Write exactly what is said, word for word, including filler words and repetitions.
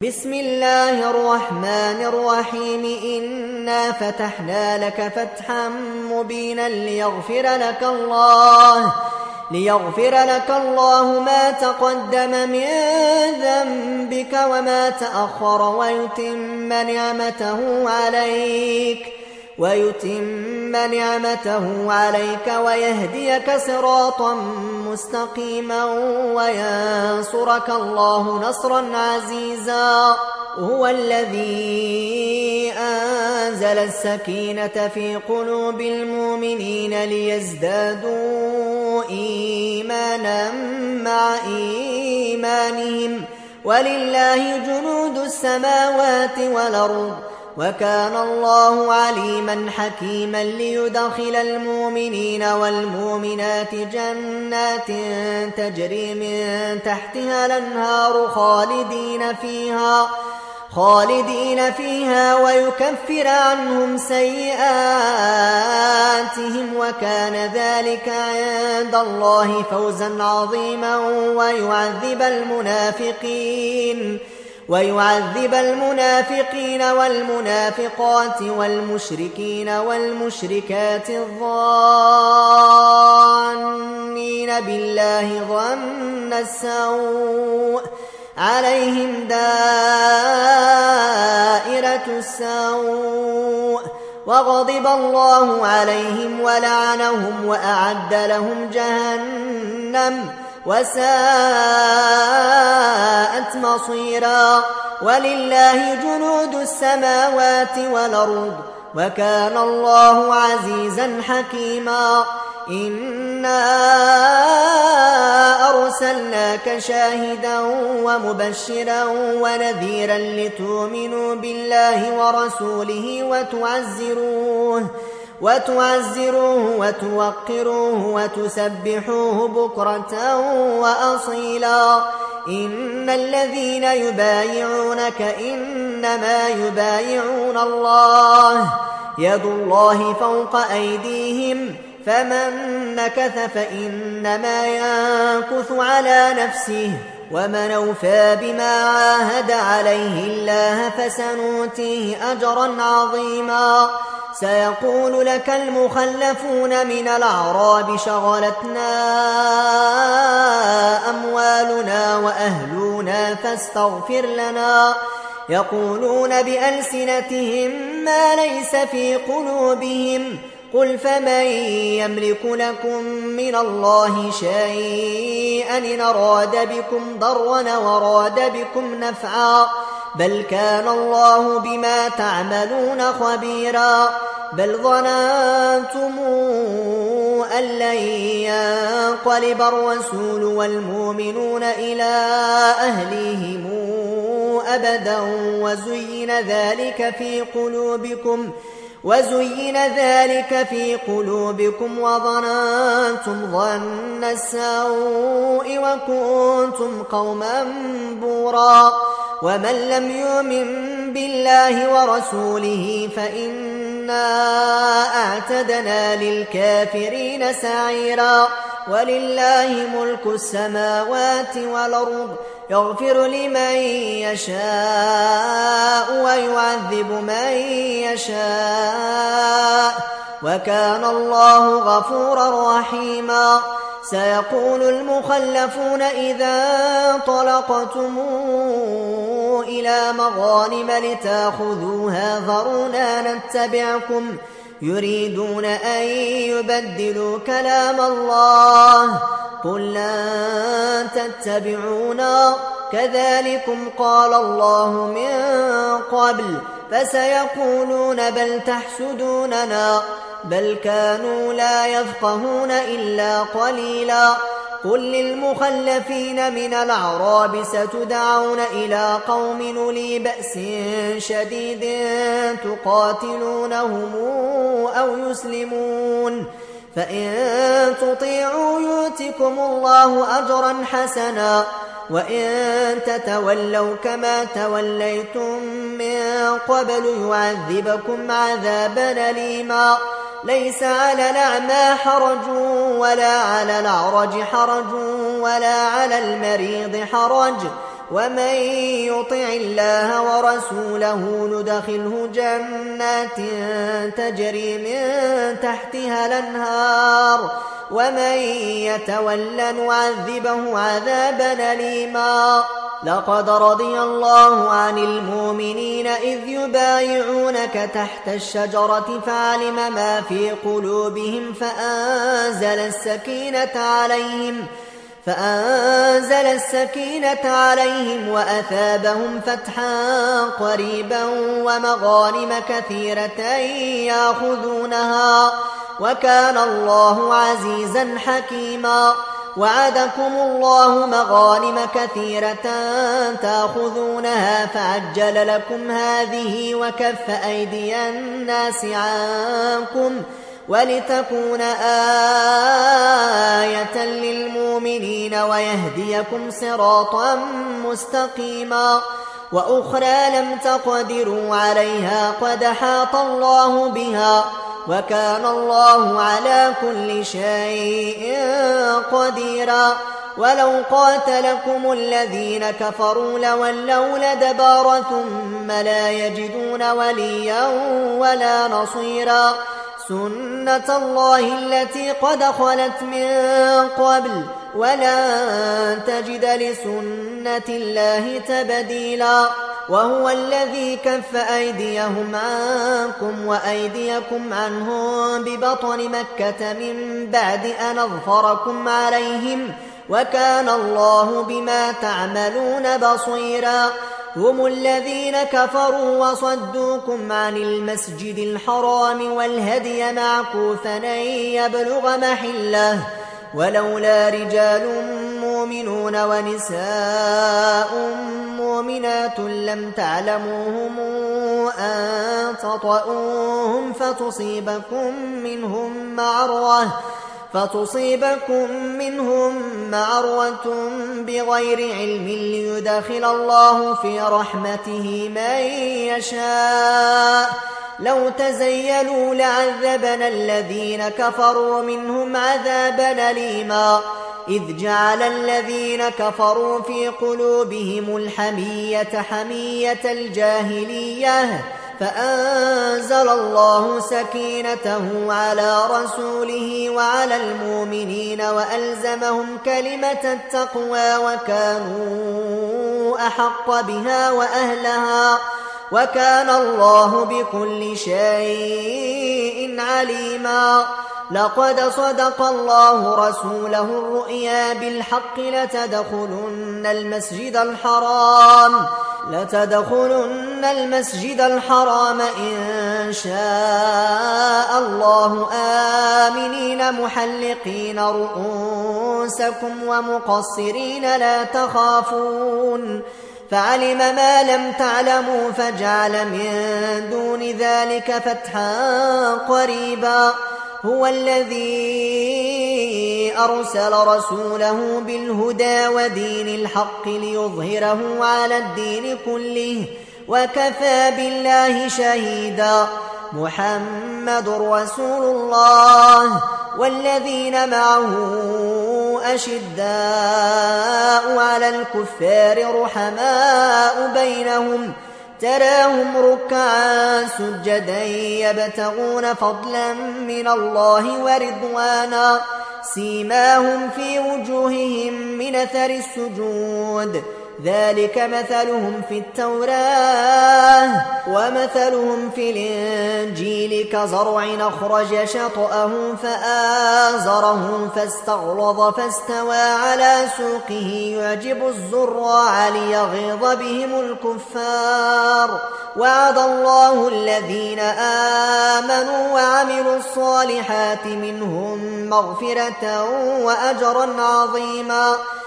بسم الله الرحمن الرحيم إنا فتحنا لك فتحا مبينا ليغفر لك الله ليغفر لك الله ما تقدم من ذنبك وما تأخر ويتم نعمته عليك ويتم نعمته عليك ويهديك صراطا مستقيما وينصرك الله نصرا عزيزا. هو الذي أنزل السكينة في قلوب المؤمنين ليزدادوا إيمانا مع إيمانهم ولله جنود السماوات والأرض وكان الله عليما حكيما. ليدخل المؤمنين والمؤمنات جنات تجري من تحتها الأنهار خالدين فيها خالدين فيها ويكفر عنهم سيئاتهم وكان ذلك عند الله فوزا عظيما. ويعذب المنافقين ويعذب المنافقين والمنافقات والمشركين والمشركات الظانين بالله ظن السوء عليهم دائرة السوء وغضب الله عليهم ولعنهم وأعد لهم جهنم وساءت مصيرا. ولله جنود السماوات والأرض وكان الله عزيزا حكيما. إنا أرسلناك شاهدا ومبشرا ونذيرا لتؤمنوا بالله ورسوله وتعزروه وتعزروه وتوقروه وتسبحوه بكرة وأصيلا. إن الذين يبايعونك إنما يبايعون الله يد الله فوق أيديهم فمن نكث فإنما ينكث على نفسه ومن أوفى بما عاهد عليه الله فسنؤتيه أجرا عظيما. سيقول لك المخلفون من الأعراب شغلتنا أموالنا وأهلنا فاستغفر لنا يقولون بألسنتهم ما ليس في قلوبهم قل فمن يملك لكم من الله شيئا إن أراد بكم ضرا وراد بكم نفعا بل كان الله بما تعملون خبيرا. بل ظننتم أن لن ينقلب الرسول والمؤمنون إلى أهليهم أبدا وزين ذلك في قلوبكم وزين ذلك في قلوبكم وظننتم ظن السوء وكنتم قوما بورا. ومن لم يؤمن بالله ورسوله فإنا أعتدنا للكافرين سعيرا. ولله ملك السماوات والأرض يغفر لمن يشاء ويعذب من يشاء وكان الله غفورا رحيما. سيقول المخلفون إذا انطلقتم إلى مغانم لتأخذوها ذرونا نتبعكم يريدون أن يبدلوا كلام الله قل لن تتبعونا كذلكم قال الله من قبل فسيقولون بل تحسدوننا بل كانوا لا يفقهون إلا قليلا. قل للمخلفين من الأعراب ستدعون إلى قوم أولي بأس شديد تقاتلونهم أو يسلمون فإن تطيعوا يؤتكم الله أجرا حسنا وإن تتولوا كما توليتم من قبل يعذبكم عذابا أليما. ليس على الأعمى حرج ولا على الأعرج حرج ولا على المريض حرج ومن يطع الله ورسوله ندخله جنات تجري من تحتها الأنهار ومن يتول نعذبه عذابا أليما. لقد رضي الله عن المؤمنين إذ يبايعونك تحت الشجرة فعلم ما في قلوبهم فأنزل السكينة عليهم فأنزل السكينة عليهم وأثابهم فتحا قريبا ومغانم كثيرة يأخذونها وكان الله عزيزا حكيما. وعدكم الله مغانم كثيرة تأخذونها فعجل لكم هذه وكف أيدي الناس عنكم ولتكون آية للمؤمنين ويهديكم صراطا مستقيما. وأخرى لم تقدروا عليها قد حاط الله بها وكان الله على كل شيء قديرا. ولو قاتلكم الذين كفروا لولوا الأدبار ثم لا يجدون وليا ولا نصيرا. سنة الله التي قد خلت من قبل ولن تجد لسنة الله تبديلا. وهو الذي كف أيديهم عنكم وأيديكم عنهم ببطن مكة من بعد أن أظفركم عليهم وكان الله بما تعملون بصيرا. هم الذين كفروا وصدوكم عن المسجد الحرام والهدي معكوفا أن يبلغ محله ولولا رجال مؤمنون ونساء مؤمنات لم تعلموهم أن تطؤوهم فتصيبكم منهم معرة فتصيبكم منهم معرة بغير علم ليدخل الله في رحمته من يشاء. لو تزيلوا لعذبنا الذين كفروا منهم عذابا أليما. إذ جعل الذين كفروا في قلوبهم الحمية حمية الجاهلية فأنزل الله سكينته على رسوله وعلى المؤمنين وألزمهم كلمة التقوى وكانوا أحق بها وأهلها وكان الله بكل شيء عليما. لقد صدق الله رسوله الرؤيا بالحق لتدخلن المسجد الحرام لتدخلن المسجد الحرام إن شاء الله آمنين محلقين رؤوسكم ومقصرين لا تخافون فعلم ما لم تعلموا فجعل من دون ذلك فتحا قريبا. هو الذي أرسل رسوله بالهدى ودين الحق ليظهره على الدين كله وكفى بالله شهيدا. محمد رسول الله والذين معه أشداء على الكفار رحماء بينهم تراهم ركعا سجدا يبتغون فضلا من الله ورضوانا سيماهم في وجوههم من أثر السجود ذلك مثلهم في التوراة ومثلهم في الإنجيل كزرع أخرج شطأه فآزره فاستغلظ فاستوى على سوقه يعجب الزراع ليغيظ بهم الكفار. وعد الله الذين آمنوا وعملوا الصالحات منهم مغفرة وأجرا عظيما.